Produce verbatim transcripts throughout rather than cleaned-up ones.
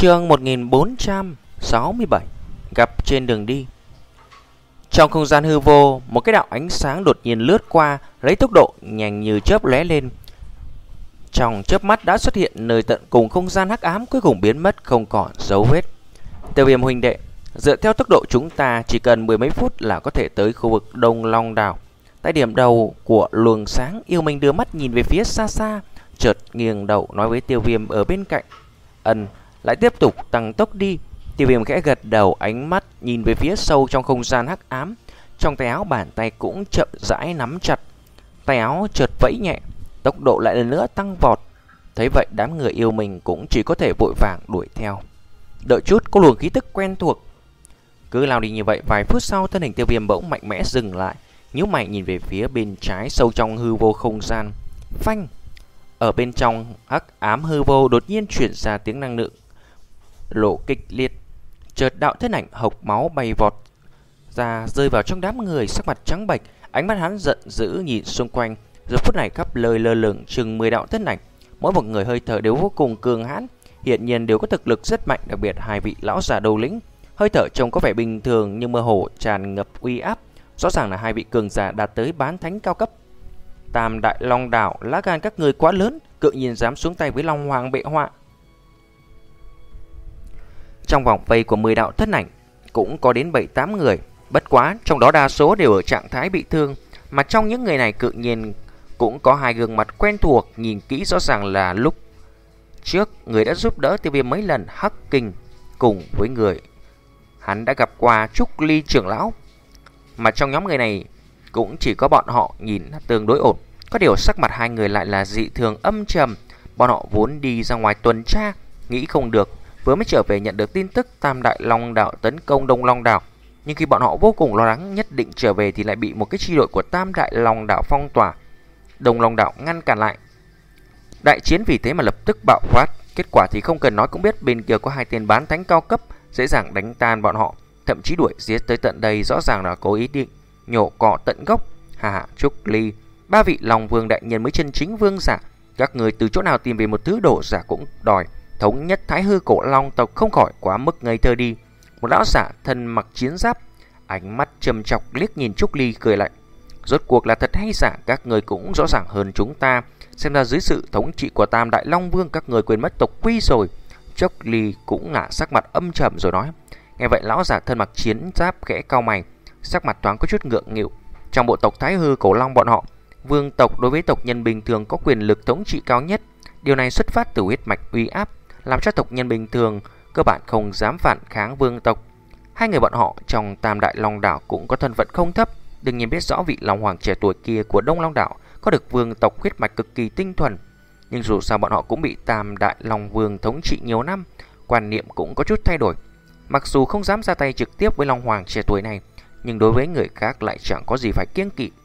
Chương một nghìn bốn trăm sáu mươi bảy. Gặp trên đường đi. Trong không gian hư vô, một cái đạo ánh sáng đột nhiên lướt qua, lấy tốc độ nhanh như chớp lóe lên. Trong chớp mắt đã xuất hiện nơi tận cùng không gian hắc ám, cuối cùng biến mất không còn dấu vết. Tiêu Viêm huynh đệ, dựa theo tốc độ chúng ta chỉ cần mười mấy phút là có thể tới khu vực Đông Long Đảo. Tại điểm đầu của luồng sáng, Yêu Minh đưa mắt nhìn về phía xa xa, chợt nghiêng đầu nói với Tiêu Viêm ở bên cạnh: "Ân, lại tiếp tục tăng tốc đi." Tiêu Viêm khẽ gật đầu, ánh mắt nhìn về phía sâu trong không gian hắc ám. Trong tay áo bàn tay cũng chậm rãi nắm chặt, tay áo chợt vẫy nhẹ, tốc độ lại lần nữa tăng vọt. Thấy vậy, đám người Yêu Minh cũng chỉ có thể vội vàng đuổi theo. Đợi chút, có luồng khí tức quen thuộc. Cứ lao đi như vậy, vài phút sau, thân hình Tiêu Viêm bỗng mạnh mẽ dừng lại, nhíu mày nhìn về phía bên trái sâu trong hư vô không gian. Phanh! Ở bên trong hắc ám hư vô đột nhiên chuyển ra tiếng năng lượng lộ kịch liệt. Chợt đạo thân ảnh hộc máu bay vọt ra, rơi vào trong đám người, sắc mặt trắng bệch, ánh mắt hắn giận dữ nhìn xung quanh. Giờ phút này khắp lời lơ lửng chừng mười đạo thân ảnh, mỗi một người hơi thở đều vô cùng cường hãn, hiện nhiên đều có thực lực rất mạnh. Đặc biệt hai vị lão già đầu lĩnh, hơi thở trông có vẻ bình thường nhưng mơ hồ tràn ngập uy áp, rõ ràng là hai vị cường giả đạt tới bán thánh cao cấp. Tam Đại Long Đảo, lá gan các người quá lớn, cự nhiên dám xuống tay với Long Hoàng bệ họa. Trong vòng vây của mười đạo thân ảnh cũng có đến bảy tám người, bất quá trong đó đa số đều ở trạng thái bị thương, mà trong những người này cự nhiên cũng có hai gương mặt quen thuộc, nhìn kỹ rõ ràng là lúc trước người đã giúp đỡ Tiêu Viêm mấy lần, Hắc Kình, cùng với người hắn đã gặp qua Trúc Ly trưởng lão. Mà trong nhóm người này cũng chỉ có bọn họ nhìn tương đối ổn, có điều sắc mặt hai người lại là dị thường âm trầm. Bọn họ vốn đi ra ngoài tuần tra, nghĩ không được vừa mới trở về nhận được tin tức Tam Đại Long Đảo tấn công Đông Long Đảo, nhưng khi bọn họ vô cùng lo lắng nhất định trở về thì lại bị một cái chi đội của Tam Đại Long Đảo phong tỏa, Đông Long Đảo ngăn cản lại. Đại chiến vì thế mà lập tức bạo phát, kết quả thì không cần nói cũng biết, bên kia có hai tên bán thánh cao cấp, dễ dàng đánh tan bọn họ, thậm chí đuổi giết tới tận đây, rõ ràng là có ý định nhổ cỏ tận gốc. Hà hà, Trúc Ly, ba vị Long Vương đại nhân mới chân chính vương giả, các người từ chỗ nào tìm về một thứ đồ giả cũng đòi thống nhất Thái Hư cổ Long tộc, không khỏi quá mức ngây thơ đi. Một lão giả thân mặc chiến giáp, ánh mắt trầm trọc liếc nhìn Trúc Ly cười lạnh: "Rốt cuộc là thật hay giả, các người cũng rõ ràng hơn chúng ta. Xem ra dưới sự thống trị của Tam Đại Long Vương, các người quên mất tộc quy rồi." Trúc Ly cũng ngả sắc mặt âm trầm rồi nói. Nghe vậy, lão giả thân mặc chiến giáp khẽ cau mày, sắc mặt thoáng có chút ngượng nghịu. Trong bộ tộc Thái Hư cổ Long bọn họ, vương tộc đối với tộc nhân bình thường có quyền lực thống trị cao nhất. Điều này xuất phát từ huyết mạch uy áp, làm cho tộc nhân bình thường cơ bản không dám phản kháng vương tộc. Hai người bọn họ trong Tam Đại Long Đảo cũng có thân phận không thấp, đương nhiên biết rõ vị Long Hoàng trẻ tuổi kia của Đông Long Đảo có được vương tộc huyết mạch cực kỳ tinh thuần. Nhưng dù sao bọn họ cũng bị Tam Đại Long Vương thống trị nhiều năm, quan niệm cũng có chút thay đổi. Mặc dù không dám ra tay trực tiếp với Long Hoàng trẻ tuổi này, nhưng đối với người khác lại chẳng có gì phải kiêng kỵ.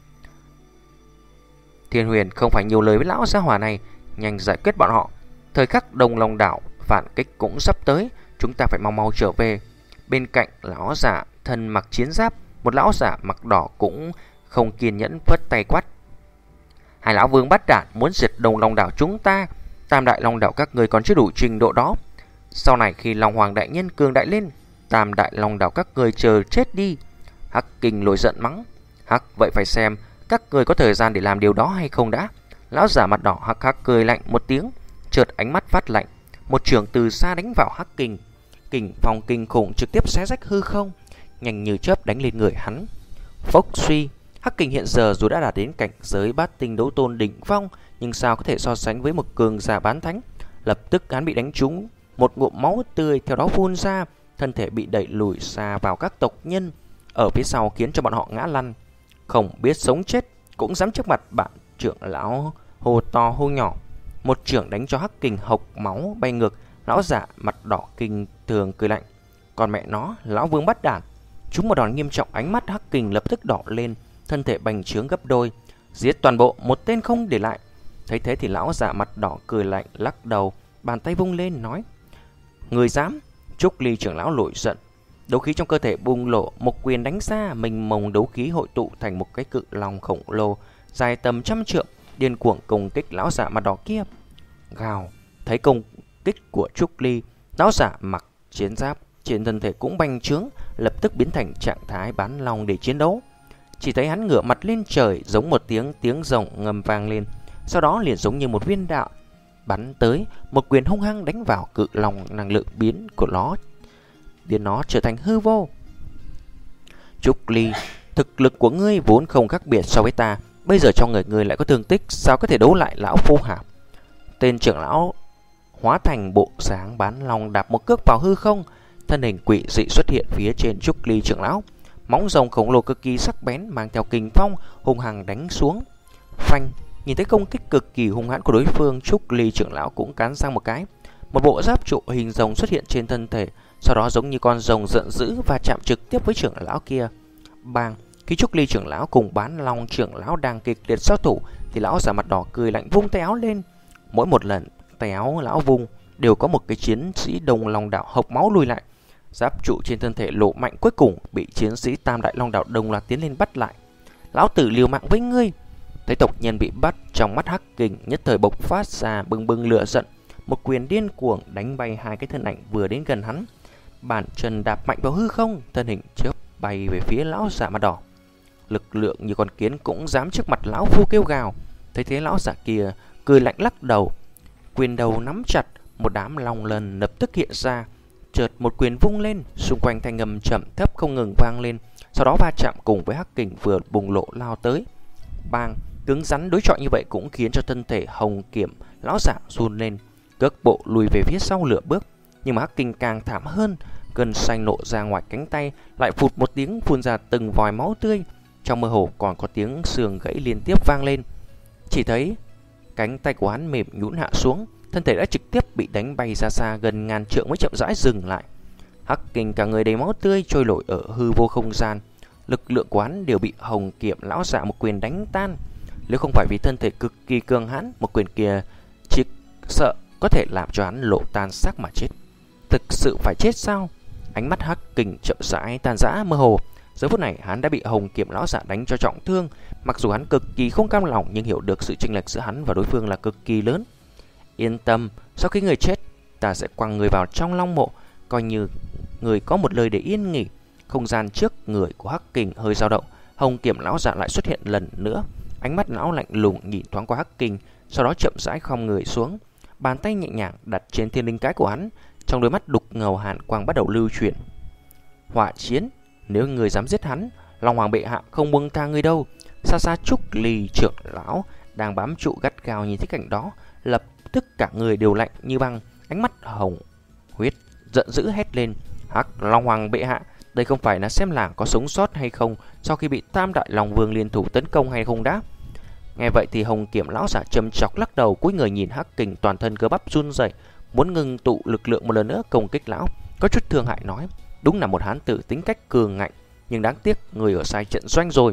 Thiên Huyền không phải nhiều lời với lão gia hỏa này, nhanh giải quyết bọn họ. Thời khắc Đông Long Đảo phản kích cũng sắp tới, chúng ta phải mau mau trở về. Bên cạnh lão giả thân mặc chiến giáp, một lão giả mặc đỏ cũng không kiên nhẫn phất tay quát: "Hai lão vương bắt đản muốn diệt Đông Long Đảo chúng ta, Tam Đại Long Đảo các người còn chưa đủ trình độ đó. Sau này khi Long Hoàng đại nhân cường đại lên, Tam Đại Long Đảo các người chờ chết đi." Hắc Kình nổi giận mắng: "Hắc, vậy phải xem các người có thời gian để làm điều đó hay không đã." Lão giả mặt đỏ hắc hắc cười lạnh một tiếng, chợt ánh mắt phát lạnh, một chưởng từ xa đánh vào Hắc Kình. Kình phong kinh khủng trực tiếp xé rách hư không, nhanh như chớp đánh lên người hắn. Phốc suy, Hắc Kình hiện giờ dù đã đạt đến cảnh giới bát tinh đấu tôn đỉnh phong, nhưng sao có thể so sánh với một cường giả bán thánh. Lập tức hắn bị đánh trúng, một ngụm máu tươi theo đó phun ra, thân thể bị đẩy lùi xa vào các tộc nhân ở phía sau, khiến cho bọn họ ngã lăn. Không biết sống chết cũng dám trước mặt bạn trưởng lão hô to hô nhỏ, một chưởng đánh cho Hắc Kình hộc máu bay ngược. Lão giả mặt đỏ kinh thường cười lạnh: "Còn mẹ nó, lão vương bắt đản." Chúng một đòn nghiêm trọng, ánh mắt Hắc Kình lập tức đỏ lên, thân thể bành trướng gấp đôi: "Giết toàn bộ, một tên không để lại." Thấy thế thì lão giả mặt đỏ cười lạnh lắc đầu, bàn tay vung lên nói: "Người dám?" Trúc Ly trưởng lão nổi giận, đấu khí trong cơ thể bùng lộ, một quyền đánh ra, mình mông đấu khí hội tụ thành một cái cự long khổng lồ dài tầm trăm trượng, điên cuồng công kích lão giả mặt đỏ kia. Gào, thấy công kích của Trúc Ly, Lão giả mặc chiến giáp trên thân thể cũng bành trướng, lập tức biến thành trạng thái bán long để chiến đấu. Chỉ thấy hắn ngửa mặt lên trời, giống một tiếng tiếng rồng ngầm vang lên, sau đó liền giống như một viên đạn bắn tới, một quyền hung hăng đánh vào cự long năng lượng biến của nó, biến nó trở thành hư vô. Trúc Ly, thực lực của ngươi vốn không khác biệt so với ta, bây giờ trong người ngươi lại có thương tích, sao có thể đấu lại lão phu hả? Tên trưởng lão hóa thành bộ dáng bán long đạp một cước vào hư không, thân hình quỷ dị xuất hiện phía trên Trúc Ly trưởng lão. Móng rồng khổng lồ cực kỳ sắc bén mang theo kình phong hung hăng đánh xuống. Phanh, nhìn thấy công kích cực kỳ hung hãn của đối phương, Trúc Ly trưởng lão cũng cắn răng một cái. Một bộ giáp trụ hình rồng xuất hiện trên thân thể, sau đó giống như con rồng giận dữ và chạm trực tiếp với trưởng lão kia. Bang, khi Trúc Ly trưởng lão cùng bán long trưởng lão đang kịch liệt giao thủ thì lão giả mặt đỏ cười lạnh vung tay áo lên. Mỗi một lần tay áo lão vung đều có một cái chiến sĩ Đông Long đạo hộc máu lùi lại. Giáp trụ trên thân thể lộ mạnh cuối cùng bị chiến sĩ Tam Đại Long đạo đồng loạt tiến lên bắt lại. Lão tử liều mạng với ngươi. Thấy tộc nhân bị bắt, trong mắt Hắc Kình nhất thời bộc phát ra bừng bừng lửa giận, một quyền điên cuồng đánh bay hai cái thân ảnh vừa đến gần hắn. Bàn chân đạp mạnh vào hư không, thân hình chớp bay về phía lão giả mặt đỏ. Lực lượng như con kiến cũng dám trước mặt lão phu kêu gào. Thấy thế lão giả kia cười lạnh lắc đầu, quyền đầu nắm chặt, một đám long lần lập tức hiện ra. Chợt một quyền vung lên, xung quanh thanh âm trầm thấp không ngừng vang lên, sau đó va chạm cùng với Hắc Kình vừa bùng lộ lao tới. Bang, cứng rắn đối chọi như vậy cũng khiến cho thân thể hồng kiểm lão giả run lên, cước bộ lùi về phía sau lửa bước. Nhưng mà Hắc Kình càng thảm hơn, gân xanh nộ ra ngoài cánh tay, lại phụt một tiếng phun ra từng vòi máu tươi. Trong mơ hồ còn có tiếng xương gãy liên tiếp vang lên. Chỉ thấy cánh tay của hắn mềm nhũn hạ xuống, thân thể đã trực tiếp bị đánh bay ra xa gần ngàn trượng mới chậm rãi dừng lại. Hắc Kình cả người đầy máu tươi trôi nổi ở hư vô không gian, lực lượng của hắn đều bị hồng kiểm lão giả một quyền đánh tan. Nếu không phải vì thân thể cực kỳ cường hãn, một quyền kia chỉ sợ có thể làm cho hắn lộ tan xác mà chết. Thực sự phải chết sao? Ánh mắt Hắc Kình chậm rãi tan rã mơ hồ. Giờ phút này hắn đã bị hồng kiểm lão giả đánh cho trọng thương. Mặc dù hắn cực kỳ không cam lòng, nhưng hiểu được sự chênh lệch giữa hắn và đối phương là cực kỳ lớn. Yên tâm, sau khi người chết, ta sẽ quăng người vào trong long mộ, coi như người có một lời để yên nghỉ. Không gian trước người của Hắc Kình hơi dao động, hồng kiểm lão giả lại xuất hiện lần nữa. Ánh mắt lão lạnh lùng nhìn thoáng qua Hắc Kình, sau đó chậm rãi khom người xuống, bàn tay nhẹ nhàng đặt trên thiên linh cái của hắn. Trong đôi mắt đục ngầu hàn quang bắt đầu lưu chuyển. Hỏa chiến, nếu người dám giết hắn, Long Hoàng bệ hạ không buông tha người đâu. Xa xa Trúc Ly trưởng lão đang bám trụ gắt gao nhìn thấy cảnh đó, lập tức cả người đều lạnh như băng, ánh mắt hồng huyết giận dữ hét lên: Hắc Long Hoàng bệ hạ, đây không phải là xem làng có sống sót hay không sau khi bị Tam Đại Long Vương liên thủ tấn công hay không đã. Nghe vậy thì hồng kiểm lão giả châm chọc lắc đầu, cúi người nhìn Hắc Kình toàn thân cơ bắp run rẩy, muốn ngừng tụ lực lượng một lần nữa công kích lão. Có chút thương hại nói: đúng là một hán tử tính cách cường ngạnh, nhưng đáng tiếc người ở sai trận doanh rồi.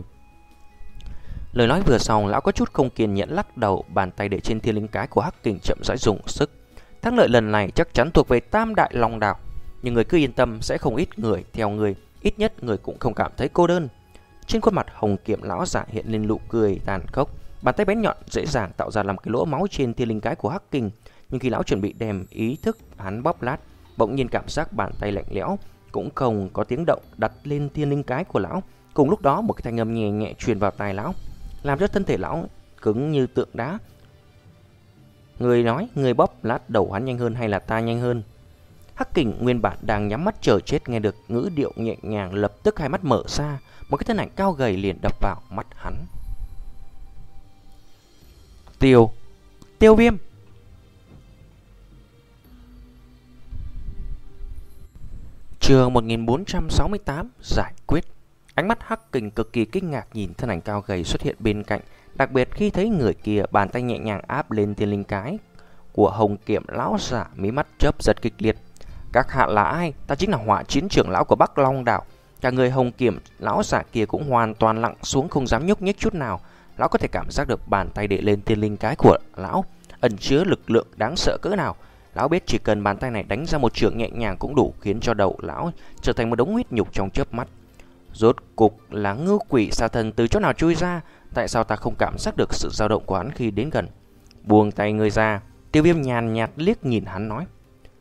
Lời nói vừa xong, lão có chút không kiên nhẫn lắc đầu, bàn tay để trên thiên linh cái của Hắc Kình chậm rãi dùng sức. Thắng lợi lần này chắc chắn thuộc về Tam Đại Long Đạo, nhưng người cứ yên tâm, sẽ không ít người theo người, ít nhất người cũng không cảm thấy cô đơn. Trên khuôn mặt hồng kiểm lão giả hiện lên nụ cười tàn khốc, bàn tay bén nhọn dễ dàng tạo ra làm cái lỗ máu trên thiên linh cái của Hắc Kình. Nhưng khi lão chuẩn bị đem ý thức hắn bóp lát, bỗng nhiên cảm giác bàn tay lạnh lẽo cũng không có tiếng động đặt lên thiên linh cái của lão. Cùng lúc đó một cái thanh âm nhẹ nhẹ truyền vào tai lão, làm cho thân thể lão cứng như tượng đá. Người nói, người bóp lát đầu hắn nhanh hơn hay là ta nhanh hơn? Hắc Kình nguyên bản đang nhắm mắt chờ chết, nghe được ngữ điệu nhẹ nhàng, lập tức hai mắt mở ra, một cái thân ảnh cao gầy liền đập vào mắt hắn. Tiêu, Tiêu Viêm. Chương một nghìn bốn trăm sáu mươi tám giải quyết. Ánh mắt Hắc Kình cực kỳ kinh ngạc nhìn thân ảnh cao gầy xuất hiện bên cạnh, đặc biệt khi thấy người kia bàn tay nhẹ nhàng áp lên thiên linh cái của hồng kiểm lão giả, mí mắt chớp giật kịch liệt. Các hạ là ai? Ta chính là Hỏa Chiến trưởng lão của Bắc Long đảo. Cả người hồng kiểm lão giả kia cũng hoàn toàn lặng xuống, không dám nhúc nhích chút nào. Lão có thể cảm giác được bàn tay để lên thiên linh cái của lão ẩn chứa lực lượng đáng sợ cỡ nào. Lão biết chỉ cần bàn tay này đánh ra một chưởng nhẹ nhàng cũng đủ khiến cho đầu lão trở thành một đống huyết nhục trong chớp mắt. Rốt cục là ngưu quỷ xà thần từ chỗ nào chui ra? Tại sao ta không cảm giác được sự dao động của hắn khi đến gần? Buông tay người ra. Tiêu Viêm nhàn nhạt liếc nhìn hắn nói: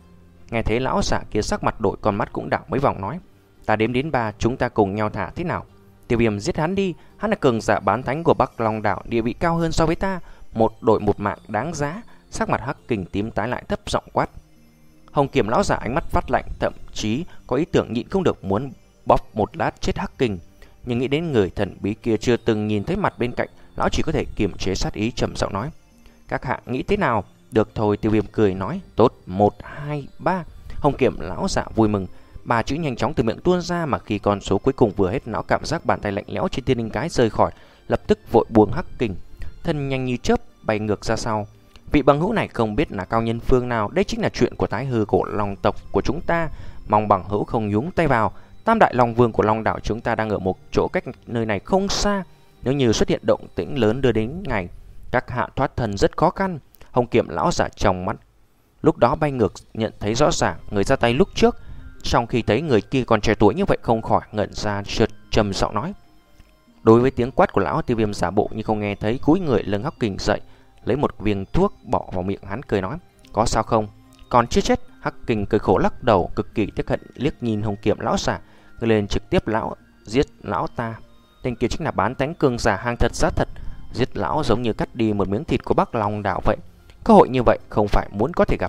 Nghe thấy lão giả kia sắc mặt đổi, con mắt cũng đảo mấy vòng nói: "Ta đếm đến ba, chúng ta cùng nhau thả thế nào?" Tiêu Viêm: "Giết hắn đi, hắn là cường giả bán thánh của Bắc Long đảo, địa vị cao hơn so với ta, một đội một mạng đáng giá." Sắc mặt Hắc Kình tím tái lại, thấp giọng quát. Hồng Kiểm lão giả ánh mắt phát lạnh, thậm chí có ý tưởng nhịn không được muốn bóp một lát chết Hắc Kình, nhưng nghĩ đến người thần bí kia chưa từng nhìn thấy mặt bên cạnh, lão chỉ có thể kiềm chế sát ý, trầm giọng nói: "Các hạ nghĩ thế nào?" "Được thôi." Tiêu Viêm cười nói: "Tốt, một, hai, ba." Hồng Kiểm lão giả vui mừng, ba chữ nhanh chóng từ miệng tuôn ra, mà khi con số cuối cùng vừa hết, lão cảm giác bàn tay lạnh lẽo trên thiên linh cái rời khỏi, lập tức vội buông Hắc Kình, thân nhanh như chớp bay ngược ra sau. Vị bằng hữu này không biết là cao nhân phương nào, đây chính là chuyện của Thái Hư cổ Long tộc của chúng ta, mong bằng hữu không nhúng tay vào. Tam đại long vương của Long đảo chúng ta đang ở một chỗ cách nơi này không xa, nếu như xuất hiện động tĩnh lớn đưa đến ngày, các hạ thoát thân rất khó khăn." Hồng Kiểm lão giả trong mắt lúc đó bay ngược, nhận thấy rõ ràng người ra tay lúc trước, trong khi thấy người kia còn trẻ tuổi như vậy không khỏi ngẩn ra, chợt trầm giọng nói. Đối với tiếng quát của lão, Tiêu Viêm giả bộ như không nghe thấy, cúi người lưng Hắc Kình dậy, lấy một viên thuốc bỏ vào miệng hắn, cười nói: "Có sao không? Còn chưa chết?" Hắc Kình cười khổ lắc đầu, cực kỳ tiếc hận liếc nhìn Hồng Kiểm lão giả, người lên trực tiếp: "Lão, giết lão ta." Tên kia chính là bán thánh cường giả hàng thật giá thật, giết lão giống như cắt đi một miếng thịt của Bắc Long đảo vậy. Cơ hội như vậy không phải muốn có thể gặp.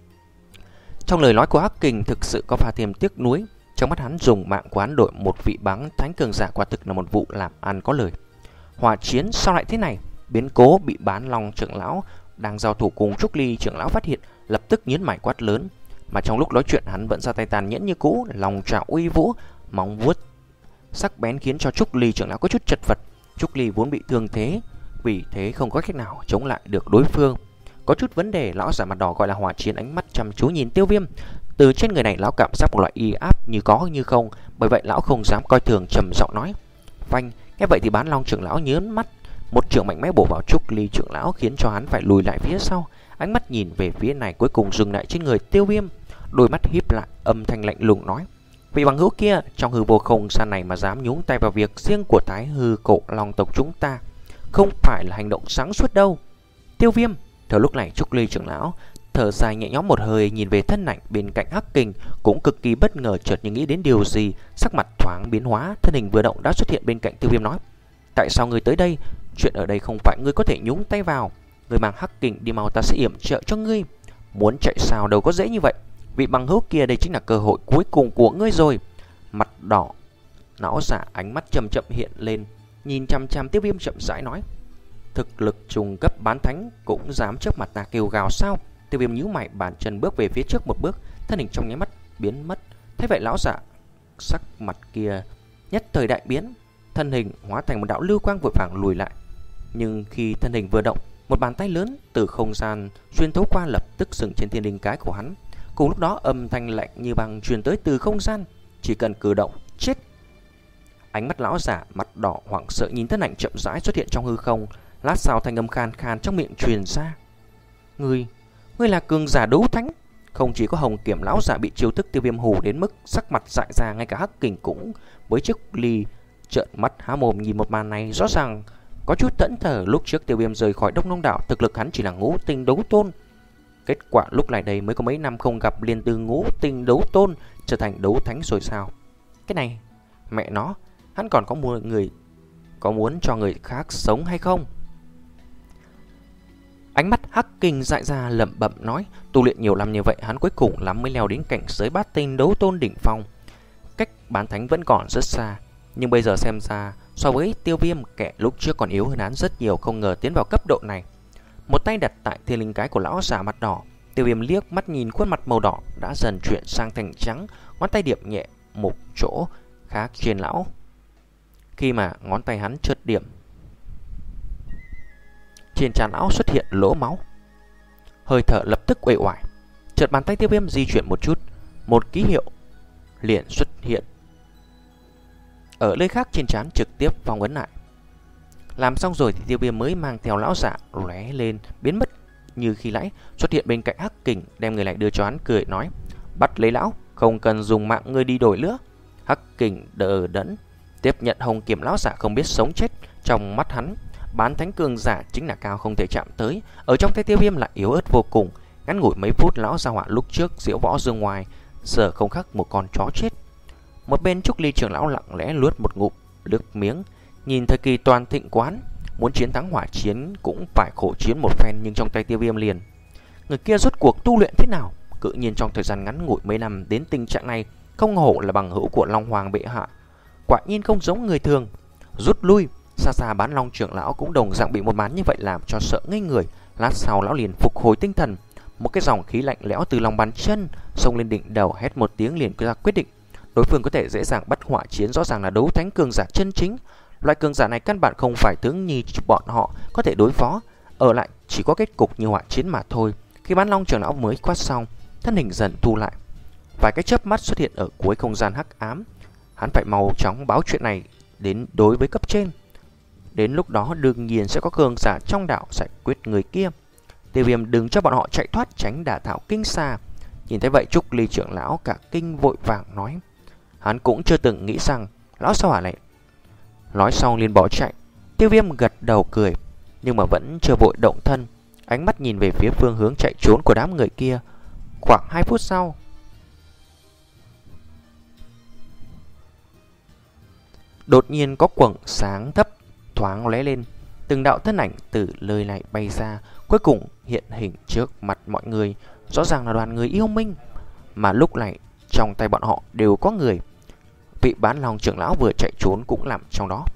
Trong lời nói của Hắc Kình thực sự có pha thêm tiếc nuối, trong mắt hắn dùng mạng của hắn đổi một vị bán thánh cường giả quả thực là một vụ làm ăn có lời. Hỏa chiến sao lại thế này? Biến cố bị bán Long trưởng lão đang giao thủ cùng Trúc Ly trưởng lão phát hiện, lập tức nhướng mày quát lớn, mà trong lúc nói chuyện hắn vẫn ra tay tàn nhẫn như cũ, lòng trảo uy vũ, móng vuốt sắc bén khiến cho Trúc Ly trưởng lão có chút chật vật. Trúc Ly vốn bị thương thế, vì thế không có cách nào chống lại được đối phương. Có chút vấn đề, lão giả mặt đỏ gọi là hỏa chiến, ánh mắt chăm chú nhìn Tiêu Viêm. Từ trên người này lão cảm giác một loại y áp như có như không, bởi vậy lão không dám coi thường, trầm giọng nói: "Phanh." Nghe vậy thì bán Long trưởng lão nhớn mắt, một chưởng mạnh mẽ bổ vào Trúc Ly trưởng lão khiến cho hắn phải lùi lại phía sau. Ánh mắt nhìn về phía này cuối cùng dừng lại trên người Tiêu Viêm, đôi mắt híp lại, âm thanh lạnh lùng nói: "Vị bằng hữu kia, trong hư vô không gian này mà dám nhúng tay vào việc riêng của Thái Hư cổ Long tộc chúng ta, không phải là hành động sáng suốt đâu." Tiêu Viêm. Thời lúc này Trúc Ly trưởng lão thở dài nhẹ nhõm một hơi, nhìn về thân ảnh bên cạnh Hắc Kình, cũng cực kỳ bất ngờ, chợt như nghĩ đến điều gì, sắc mặt thoáng biến hóa, thân hình vừa động đã xuất hiện bên cạnh Tiêu Viêm nói: "Tại sao ngươi tới đây? Chuyện ở đây không phải ngươi có thể nhúng tay vào. Ngươi mang Hắc Kình đi mau, ta sẽ yểm trợ cho ngươi." "Muốn chạy sao đâu có dễ như vậy. Vị bằng hữu kia, đây chính là cơ hội cuối cùng của ngươi rồi." Mặt đỏ lão giả ánh mắt chậm chậm hiện lên, nhìn chăm chăm Tiêu Viêm, chậm rãi nói: "Thực lực trùng cấp bán thánh cũng dám trước mặt ta kêu gào sao?" Tiêu Viêm nhíu mày, bàn chân bước về phía trước một bước, thân hình trong nháy mắt biến mất. Thế vậy lão giả sắc mặt kia nhất thời đại biến, thân hình hóa thành một đạo lưu quang vội vàng lùi lại. Nhưng khi thân hình vừa động, một bàn tay lớn từ không gian xuyên thấu qua, lập tức dừng trên thiên linh cái của hắn. Cùng lúc đó âm thanh lạnh như băng truyền tới từ không gian: "Chỉ cần cử động, chết." Ánh mắt lão giả mặt đỏ hoảng sợ nhìn thân ảnh chậm rãi xuất hiện trong hư không. Lát sau thanh âm khan khan trong miệng truyền ra: "Ngươi, ngươi là cường giả đấu thánh?" Không chỉ có Hồng Kiểm lão giả bị chiêu thức Tiêu Viêm hù đến mức sắc mặt dại ra, ngay cả Hắc Kình cũng với Trúc Ly trợn mắt há mồm nhìn một màn này, rõ ràng có chút thẫn thờ. Lúc trước Tiêu Viêm rời khỏi Đông Long đảo, thực lực hắn chỉ là ngũ tinh đấu tôn, kết quả lúc này đây mới có mấy năm không gặp, liền từ ngũ tinh đấu tôn trở thành đấu thánh rồi sao? Cái này mẹ nó, hắn còn có một người có muốn cho người khác sống hay không? Ánh mắt Hắc Kình dại ra lẩm bẩm nói: "Tu luyện nhiều năm như vậy, hắn cuối cùng lắm mới leo đến cảnh giới bát tinh đấu tôn đỉnh phong, cách bán thánh vẫn còn rất xa. Nhưng bây giờ xem ra, so với Tiêu Viêm, kẻ lúc trước còn yếu hơn hắn rất nhiều, không ngờ tiến vào cấp độ này." Một tay đặt tại thiên linh cái của lão giả mặt đỏ, Tiêu Viêm liếc mắt nhìn khuôn mặt màu đỏ đã dần chuyển sang thành trắng, ngón tay điểm nhẹ một chỗ khác trên lão. Khi mà ngón tay hắn chợt điểm, trên trán lão xuất hiện lỗ máu, hơi thở lập tức uể oải. Chợt bàn tay Tiêu Viêm di chuyển một chút, một ký hiệu liền xuất hiện ở nơi khác trên trán, trực tiếp phong ấn lại. Làm xong rồi thì Tiêu Viêm mới mang theo lão giả lóe lên biến mất như khi nãy, xuất hiện bên cạnh Hắc Kình, đem người lại đưa cho hắn, cười nói: "Bắt lấy lão, không cần dùng mạng ngươi đi đổi nữa." Hắc Kình đờ đẫn tiếp nhận Hồng Kiểm lão giả không biết sống chết. Trong mắt hắn, bán thánh cường giả chính là cao không thể chạm tới, ở trong tay Tiêu Viêm lại yếu ớt vô cùng. Ngắn ngủi mấy phút, lão gia hỏa lúc trước diễu võ dương ngoài giờ không khác một con chó chết. Một bên Trúc Ly trưởng lão lặng lẽ luốt một ngụm nước miếng, nhìn thời kỳ toàn thịnh quán, muốn chiến thắng hỏa chiến cũng phải khổ chiến một phen, nhưng trong tay Tiêu Viêm liền. Người kia rốt cuộc tu luyện thế nào? Tự nhiên trong thời gian ngắn ngủi mấy năm đến tình trạng này, không hổ là bằng hữu của Long Hoàng bệ hạ, quả nhiên không giống người thường. Rút lui. Xa xa Bán Long trưởng lão cũng đồng dạng bị một màn như vậy làm cho sợ ngây người. Lát sau lão liền phục hồi tinh thần, một cái dòng khí lạnh lẽo từ lòng bàn chân xông lên đỉnh đầu, hét một tiếng liền ra quyết định. Đối phương có thể dễ dàng bắt hỏa chiến, rõ ràng là đấu thánh cường giả chân chính. Loại cường giả này căn bản không phải tướng như bọn họ có thể đối phó, ở lại chỉ có kết cục như hỏa chiến mà thôi. Khi Bán Long trưởng lão mới quát xong, thân hình dần thu lại, vài cái chớp mắt xuất hiện ở cuối không gian hắc ám. Hắn phải mau chóng báo chuyện này đến đối với cấp trên. Đến lúc đó đương nhiên sẽ có cường giả trong đạo giải quyết người kia. Tiêu Viêm đừng cho bọn họ chạy thoát, tránh đả thảo kinh xa. Nhìn thấy vậy, Trúc Ly trưởng lão cả kinh vội vàng nói. Hắn cũng chưa từng nghĩ rằng lão sao hả lại nói xong liền bỏ chạy. Tiêu Viêm gật đầu cười, nhưng mà vẫn chưa vội động thân, ánh mắt nhìn về phía phương hướng chạy trốn của đám người kia. Khoảng hai phút sau, đột nhiên có quầng sáng thấp thoáng lóe lên, từng đạo thân ảnh từ nơi này bay ra, cuối cùng hiện hình trước mặt mọi người. Rõ ràng là đoàn người yêu minh, mà lúc này trong tay bọn họ đều có người. Vị Bán Long trưởng lão vừa chạy trốn cũng nằm trong đó.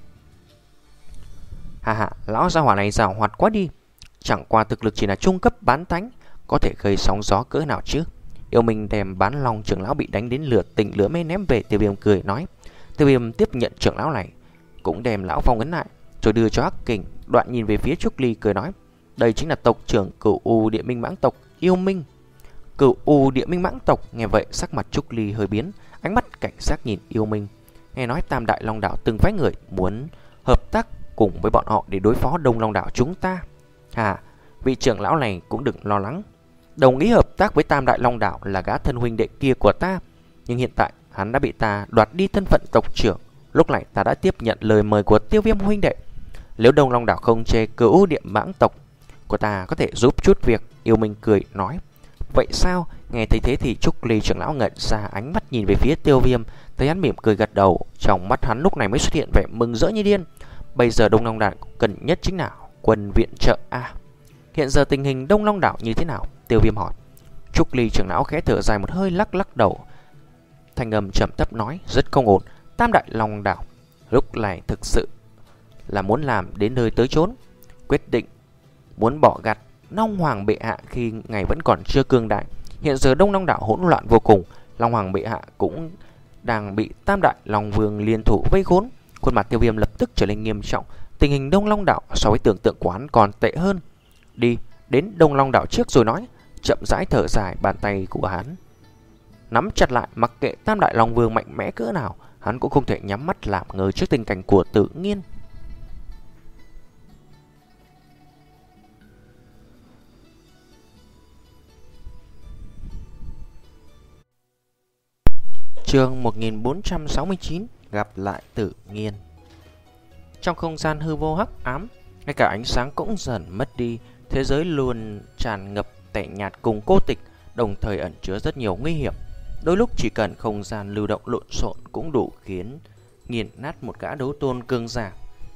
Hà hà, lão gia hỏa này giàu hoạt quá đi. Chẳng qua thực lực chỉ là trung cấp bán thánh, có thể gây sóng gió cỡ nào chứ. Yêu minh đem Bán Long trưởng lão bị đánh đến lửa tình lửa mê ném về. Tiêu Viêm cười nói. Tiêu Viêm tiếp nhận trưởng lão này, cũng đem lão phong ấn lại, rồi đưa cho Hắc Kình. Đoạn nhìn về phía Trúc Ly cười nói. Đây chính là tộc trưởng Cửu U Địa Minh Mãng tộc Yêu Minh. Cửu U Địa Minh Mãng tộc. Nghe vậy sắc mặt Trúc Ly hơi biến, ánh mắt cảnh giác nhìn Yêu Minh. Nghe nói Tam Đại Long Đảo từng phái người muốn hợp tác cùng với bọn họ để đối phó Đông Long Đảo chúng ta. À, vị trưởng lão này cũng đừng lo lắng, đồng ý hợp tác với Tam Đại Long Đảo là gã thân huynh đệ kia của ta. Nhưng hiện tại hắn đã bị ta đoạt đi thân phận tộc trưởng. Lúc này ta đã tiếp nhận lời mời của Tiêu Viêm huynh đệ. Nếu Đông Long Đảo không chê, Cửu Địa Mãng tộc của ta có thể giúp chút việc. Yêu Minh cười nói. Vậy sao? Nghe thấy thế thì Trúc Ly trưởng lão ngẩn ra, ánh mắt nhìn về phía Tiêu Viêm. Thấy hắn mỉm cười gật đầu, trong mắt hắn lúc này mới xuất hiện vẻ mừng rỡ như điên. Bây giờ Đông Long Đảo cần nhất chính là quân viện trợ a. À, hiện giờ tình hình Đông Long Đảo như thế nào? Tiêu Viêm hỏi. Trúc Ly trưởng lão khẽ thở dài một hơi, lắc lắc đầu, thanh âm trầm thấp nói. Rất không ổn. Tam Đại Long Đảo lúc này thực sự là muốn làm đến nơi tới chốn, quyết định muốn bỏ gặt Long Hoàng bệ hạ khi ngày vẫn còn chưa cương đại. Hiện giờ Đông Long Đảo hỗn loạn vô cùng, Long Hoàng bệ hạ cũng đang bị Tam Đại Long Vương liên thủ vây khốn. Khuôn mặt Tiêu Viêm lập tức trở nên nghiêm trọng. Tình hình Đông Long Đảo so với tưởng tượng của hắn còn tệ hơn. Đi đến Đông Long Đảo trước rồi nói. Chậm rãi thở dài, bàn tay của hắn nắm chặt lại. Mặc kệ Tam Đại Long Vương mạnh mẽ cỡ nào, hắn cũng không thể nhắm mắt làm ngơ trước tình cảnh của tự nhiên. Chương một nghìn bốn trăm sáu mươi chín. Gặp lại tự nhiên. Trong không gian hư vô hắc ám, ngay cả ánh sáng cũng dần mất đi. Thế giới luôn tràn ngập tẻ nhạt cùng cô tịch, đồng thời ẩn chứa rất nhiều nguy hiểm. Đôi lúc chỉ cần không gian lưu động lộn xộn cũng đủ khiến nghiền nát một gã đấu tôn cương giả.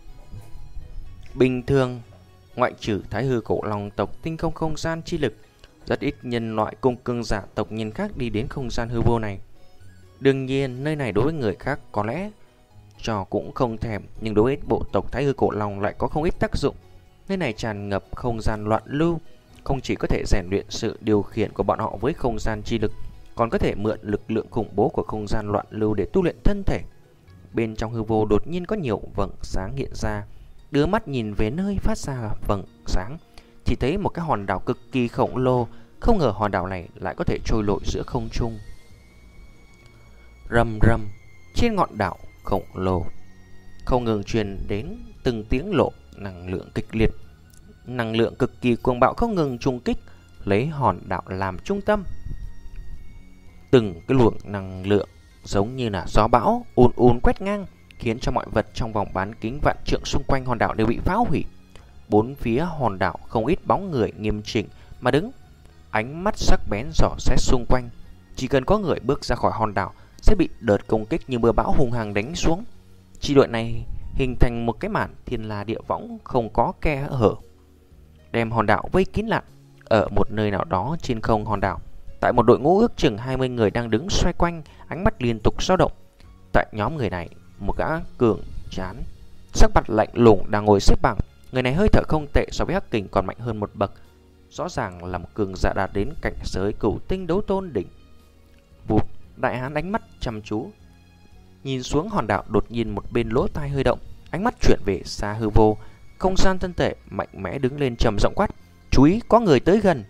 Bình thường, ngoại trừ Thái Hư Cổ Long tộc tinh không không gian chi lực, rất ít nhân loại cùng cương giả tộc nhân khác đi đến không gian hư vô này. Đương nhiên, nơi này đối với người khác có lẽ cho cũng không thèm, nhưng đối với bộ tộc Thái Hư Cổ Long lại có không ít tác dụng. Nơi này tràn ngập không gian loạn lưu, không chỉ có thể rèn luyện sự điều khiển của bọn họ với không gian chi lực, còn có thể mượn lực lượng khủng bố của không gian loạn lưu để tu luyện thân thể. Bên trong hư vô đột nhiên có nhiều vầng sáng hiện ra. Đưa mắt nhìn về nơi phát ra vầng sáng, chỉ thấy một cái hòn đảo cực kỳ khổng lồ. Không ngờ hòn đảo này lại có thể trôi lội giữa không trung. Rầm rầm, trên ngọn đảo khổng lồ không ngừng truyền đến từng tiếng lộ năng lượng kịch liệt. Năng lượng cực kỳ cuồng bạo không ngừng trùng kích, lấy hòn đảo làm trung tâm. Từng cái luồng năng lượng giống như là gió bão ùn ùn quét ngang, khiến cho mọi vật trong vòng bán kính vạn trượng xung quanh hòn đảo đều bị phá hủy. Bốn phía hòn đảo không ít bóng người nghiêm chỉnh mà đứng. ánh mắt sắc bén dò xét xung quanh. Chỉ cần có người bước ra khỏi hòn đảo sẽ bị đợt công kích như mưa bão hung hăng đánh xuống. Chi đội này hình thành một cái màn thiên la địa võng không có khe hở, đem hòn đảo vây kín lại. Ở một nơi nào đó trên không hòn đảo, tại một đội ngũ ước chừng hai mươi người đang đứng xoay quanh, ánh mắt liên tục dao động. Tại nhóm người này, một gã cường tráng, sắc mặt lạnh lùng đang ngồi xếp bằng. Người này hơi thở không tệ so với Hắc Kình, còn mạnh hơn một bậc, rõ ràng là một cường giả đạt đến cảnh giới cửu tinh đấu tôn đỉnh. Vụt, đại hán ánh mắt chăm chú nhìn xuống hòn đảo, đột nhiên một bên lỗ tai hơi động, ánh mắt chuyển về xa hư vô, không gian thân thể mạnh mẽ đứng lên trầm giọng quát: "Chú ý, có người tới gần!"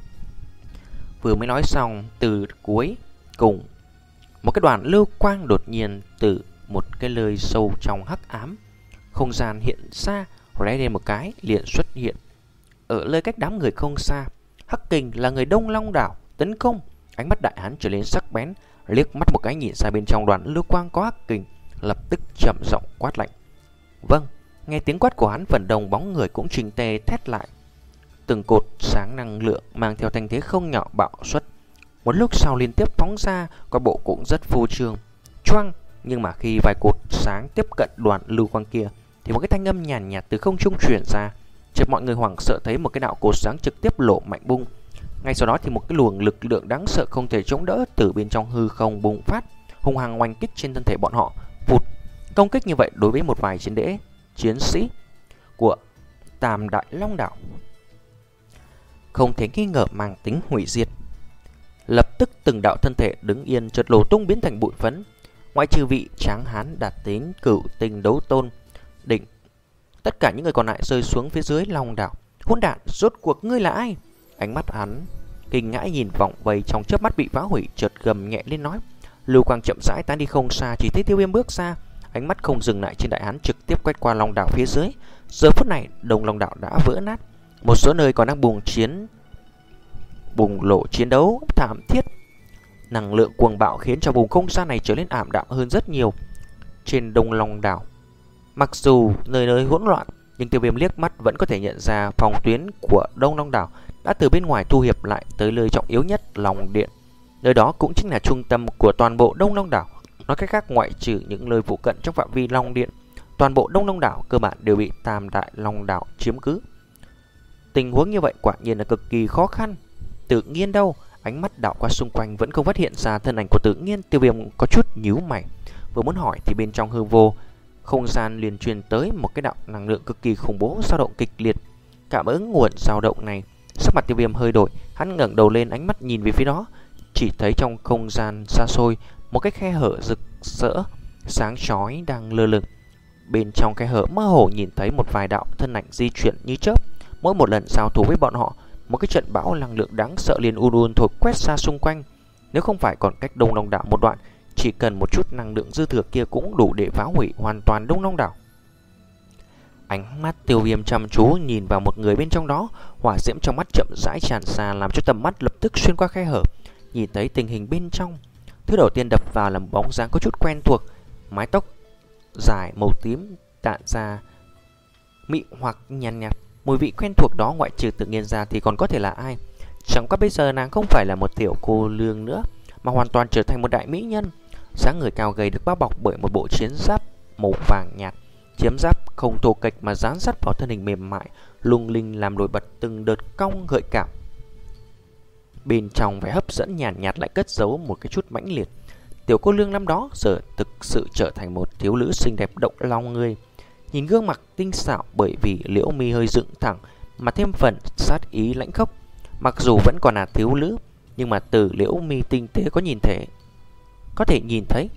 Vừa mới nói xong, từ cuối cùng một cái đoàn lưu quang đột nhiên từ một cái nơi sâu trong hắc ám không gian hiện ra, lóe lên một cái liền xuất hiện ở nơi cách đám người không xa. Hắc Kình là người Đông Long đảo tấn công. Ánh mắt đại hán trở nên sắc bén, liếc mắt một cái nhìn ra bên trong đoàn lưu quang có Hắc Kình, lập tức trầm giọng quát lạnh: "Vâng!" Nghe tiếng quát của hắn, phần đông bóng người cũng chỉnh tề thét lại. Từng cột sáng năng lượng mang theo thanh thế không nhỏ bạo xuất, một lúc sau liên tiếp phóng ra, coi bộ cũng rất phô trương. Choang! Nhưng mà khi vài cột sáng tiếp cận đoàn lưu quang kia, thì một cái thanh âm nhàn nhạt, nhạt từ không trung truyền ra. Chợt mọi người hoảng sợ thấy một cái đạo cột sáng trực tiếp lộ mạnh bung. Ngay sau đó thì một cái luồng lực lượng đáng sợ không thể chống đỡ từ bên trong hư không bùng phát, hung hăng oanh kích trên thân thể bọn họ. Vụt! Công kích như vậy đối với một vài chiến đế chiến sĩ của Tam Đại Long đảo không thể nghi ngờ mang tính hủy diệt. Lập tức từng đạo thân thể đứng yên chợt nổ tung biến thành bụi phấn. Ngoại trừ vị tráng hán đạt đến cửu tinh đấu tôn đỉnh, tất cả những người còn lại rơi xuống phía dưới Long đảo. Hỗn đản, rốt cuộc ngươi là ai? Ánh mắt hắn kinh ngãi nhìn vọng vây trong chớp mắt bị phá hủy, chợt gầm nhẹ lên nói. Lưu quang chậm rãi tán đi không xa, chỉ thấy Tiêu Viêm bước ra, ánh mắt không dừng lại trên đại hán, trực tiếp quét qua Long đảo phía dưới. Giờ phút này Đông Long đảo đã vỡ nát, một số nơi còn đang bùng chiến bùng lộ chiến đấu thảm thiết. Năng lượng cuồng bạo khiến cho vùng không gian này trở nên ảm đạm hơn rất nhiều. Trên Đông Long đảo, mặc dù nơi nơi hỗn loạn, nhưng Tiêu Viêm liếc mắt vẫn có thể nhận ra phòng tuyến của Đông Long đảo đã từ bên ngoài thu hẹp lại tới nơi trọng yếu nhất, Long Điện. Nơi đó cũng chính là trung tâm của toàn bộ Đông Long đảo. Nói cách khác, ngoại trừ những nơi phụ cận trong phạm vi Long Điện, toàn bộ Đông Long đảo cơ bản đều bị Tam Đại Long đảo chiếm cứ. Tình huống như vậy quả nhiên là cực kỳ khó khăn. Tự Nhiên đâu? Ánh mắt đảo qua xung quanh vẫn không phát hiện ra thân ảnh của Tự Nhiên. Tiêu Viêm có chút nhíu mày, vừa muốn hỏi thì bên trong hư vô không gian liền truyền tới một cái đạo năng lượng cực kỳ khủng bố dao động kịch liệt. Cảm ứng nguồn dao động này, sắc mặt Tiêu Viêm hơi đổi, hắn ngẩng đầu lên, ánh mắt nhìn về phía đó, chỉ thấy trong không gian xa xôi một cái khe hở rực rỡ sáng chói đang lơ lửng. Bên trong khe hở mơ hồ nhìn thấy một vài đạo thân ảnh di chuyển như chớp. Mỗi một lần giao thủ với bọn họ, một cái trận bão năng lượng đáng sợ liền un un thổi quét ra xung quanh. Nếu không phải còn cách Đông Long đảo một đoạn, chỉ cần một chút năng lượng dư thừa kia cũng đủ để phá hủy hoàn toàn Đông Long đảo. Ánh mắt Tiêu Viêm chăm chú nhìn vào một người bên trong đó, hỏa diễm trong mắt chậm rãi tràn ra, làm cho tầm mắt lập tức xuyên qua khe hở, nhìn thấy tình hình bên trong. Thứ đầu tiên đập vào là một bóng dáng có chút quen thuộc, mái tóc dài màu tím tản ra mị hoặc nhàn nhạt, nhạt. Mùi vị quen thuộc đó ngoại trừ Tự Nhiên ra thì còn có thể là ai? Chẳng qua bây giờ nàng không phải là một tiểu cô nương nữa, mà hoàn toàn trở thành một đại mỹ nhân. Dáng người cao gầy được bao bọc bởi một bộ chiến giáp màu vàng nhạt. Chiếm giáp không thô kệch mà dán sát vào thân hình mềm mại, lung linh làm nổi bật từng đợt cong gợi cảm. Bên trong vẻ hấp dẫn nhàn nhạt, nhạt lại cất giấu một cái chút mãnh liệt. Tiểu cô nương năm đó giờ thực sự trở thành một thiếu nữ xinh đẹp động lòng người. Nhìn gương mặt tinh xảo bởi vì liễu mi hơi dựng thẳng mà thêm phần sát ý lãnh khốc. Mặc dù vẫn còn là thiếu nữ, nhưng mà từ liễu mi tinh tế có nhìn thể có thể nhìn thấy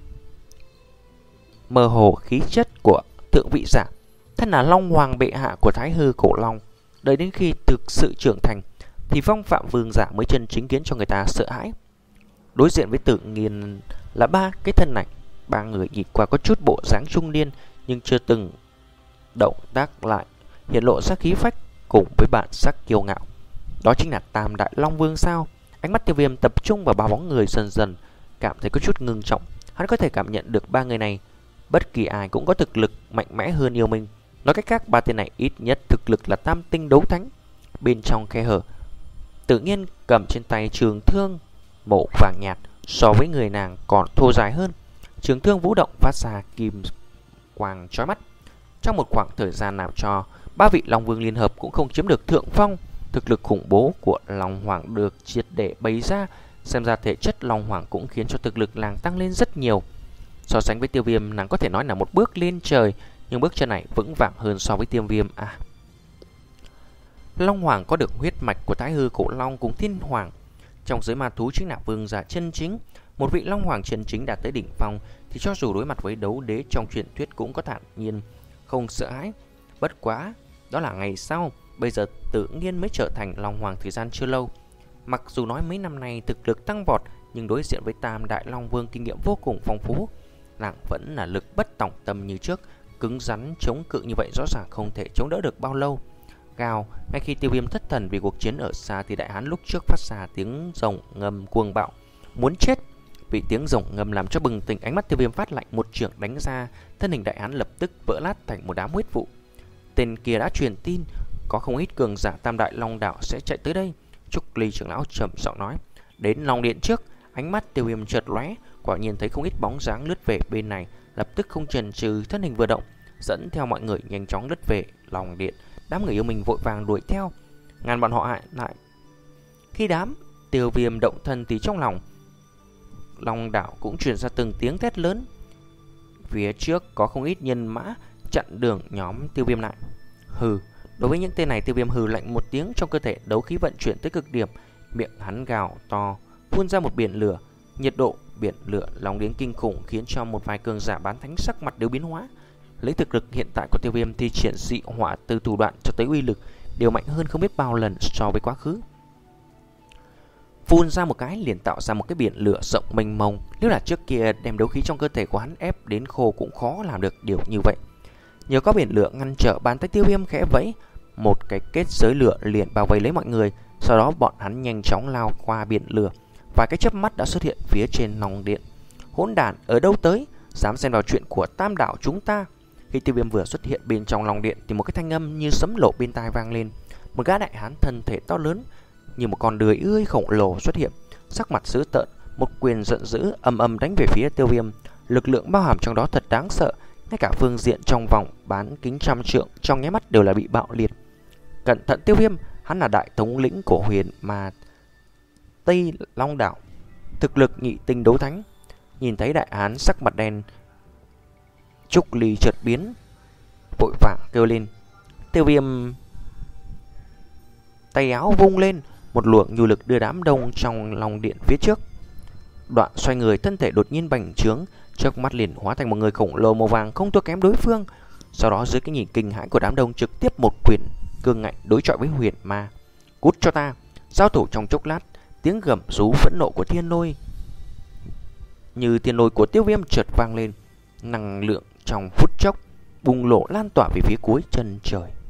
mơ hồ khí chất của thượng vị giả, thân là Long Hoàng bệ hạ của Thái Hư cổ long. Đợi đến khi thực sự trưởng thành thì phong phạm vương giả mới chân chính khiến cho người ta sợ hãi. Đối diện với Tự Nhiên là ba cái thân này, ba người nhìn qua có chút bộ dáng trung niên, nhưng chưa từng động tác lại hiện lộ ra khí phách cùng với bản sắc kiêu ngạo. Đó chính là Tam Đại Long Vương sao? Ánh mắt Tiêu Viêm tập trung vào ba bóng người, dần dần cảm thấy có chút ngưng trọng. Hắn có thể cảm nhận được ba người này bất kỳ ai cũng có thực lực mạnh mẽ hơn yêu mình. Nói cách khác, ba tên này ít nhất thực lực là tam tinh đấu thánh. Bên trong khe hở, Tự nhiên cầm trên tay trường thương màu vàng nhạt, so với người nàng còn thô dài hơn. Trường thương vũ động phát ra kim quang chói mắt. Trong một khoảng thời gian làm cho ba vị Long Vương liên hợp cũng không chiếm được thượng phong. Thực lực khủng bố của Long Hoàng được triệt để bày ra. Xem ra thể chất Long Hoàng cũng khiến cho thực lực nàng tăng lên rất nhiều. So sánh với Tiêu Viêm, nàng có thể nói là một bước lên trời, nhưng bước chân này vững vàng hơn so với Tiêu Viêm. À, Long Hoàng có được huyết mạch của Thái Hư Cổ Long cùng Thiên Hoàng. Trong giới ma thú chính là vương giả chân chính. Một vị Long Hoàng chân chính đạt tới đỉnh phong thì cho dù đối mặt với đấu đế trong truyền thuyết cũng có thản nhiên, không sợ hãi. Bất quá, đó là ngày sau, bây giờ tự nhiên mới trở thành Long Hoàng thời gian chưa lâu. Mặc dù nói mấy năm nay thực lực tăng vọt, nhưng đối diện với Tam Đại Long Vương kinh nghiệm vô cùng phong phú, nàng vẫn là lực bất tòng tâm như trước, cứng rắn chống cự như vậy rõ ràng không thể chống đỡ được bao lâu. Gào, ngay khi Tiêu Viêm thất thần vì cuộc chiến ở xa thì đại hán lúc trước phát ra tiếng rồng ngâm cuồng bạo, muốn chết. Vì tiếng rồng ngâm làm cho bừng tỉnh, ánh mắt Tiêu Viêm phát lạnh, một chưởng đánh ra, thân hình đại hán lập tức vỡ nát thành một đám huyết vụ. Tên kia đã truyền tin có không ít cường giả Tam Đại Long Đảo sẽ chạy tới đây. Trúc Ly trưởng lão trầm giọng nói. Đến Long Điện trước, ánh mắt Tiêu Viêm chợt lóe, quả nhiên thấy không ít bóng dáng lướt về bên này, lập tức không chần chừ, thân hình vừa động, dẫn theo mọi người nhanh chóng lướt về Long Điện. Đám người yêu mình vội vàng đuổi theo, ngăn bọn họ hại lại. Khi đám Tiêu Viêm động thân thì trong lòng Long Đảo cũng truyền ra từng tiếng thét lớn. Phía trước có không ít nhân mã chặn đường nhóm Tiêu Viêm lại. Hừ, đối với những tên này, Tiêu Viêm hừ lạnh một tiếng, trong cơ thể đấu khí vận chuyển tới cực điểm, miệng hắn gào to, phun ra một biển lửa. Nhiệt độ biển lửa nóng đến kinh khủng khiến cho một vài cường giả bán thánh sắc mặt đều biến hóa. Lấy thực lực hiện tại của Tiêu Viêm thì triển dị hỏa từ thủ đoạn cho tới uy lực đều mạnh hơn không biết bao lần so với quá khứ. Phun ra một cái liền tạo ra một cái biển lửa rộng mênh mông. Nếu là trước kia đem đấu khí trong cơ thể của hắn ép đến khô cũng khó làm được điều như vậy. Nhờ có biển lửa ngăn trở, bàn tay Tiêu Viêm khẽ vẫy, một cái kết giới lửa liền bao vây lấy mọi người. Sau đó bọn hắn nhanh chóng lao qua biển lửa, vài cái chớp mắt đã xuất hiện phía trên Long Điện. Hỗn đản, ở đâu tới, dám xen vào chuyện của Tam Đảo chúng ta? Khi Tiêu Viêm vừa xuất hiện bên trong Long Điện thì một cái thanh âm như sấm lộ bên tai vang lên. Một gã đại hán thân thể to lớn như một con đười ươi khổng lồ xuất hiện, sắc mặt dữ tợn, một quyền giận dữ ầm ầm đánh về phía Tiêu Viêm. Lực lượng bao hàm trong đó thật đáng sợ, ngay cả phương diện trong vòng bán kính trăm trượng trong nháy mắt đều là bị bạo liệt. Cẩn thận Tiêu Viêm, hắn là đại thống lĩnh của Huyền Ma Tây Long Đảo, thực lực nhị tinh đấu thánh. Nhìn thấy đại hán sắc mặt đen, Trúc Ly chợt biến, vội vàng kêu lên. Tiêu Viêm tay áo vung lên, một luồng nhu lực đưa đám đông trong Long Điện phía trước. Đoạn xoay người, thân thể đột nhiên bành trướng, trước mắt liền hóa thành một người khổng lồ màu vàng không thua kém đối phương. Sau đó dưới cái nhìn kinh hãi của đám đông, trực tiếp một quyền cương ngạnh đối chọi với Huyền Ma. Cút cho ta! Giao thủ trong chốc lát, tiếng gầm rú phẫn nộ của thiên lôi như thiên lôi của Tiêu Viêm chợt vang lên, năng lượng trong phút chốc bùng nổ lan tỏa về phía cuối chân trời.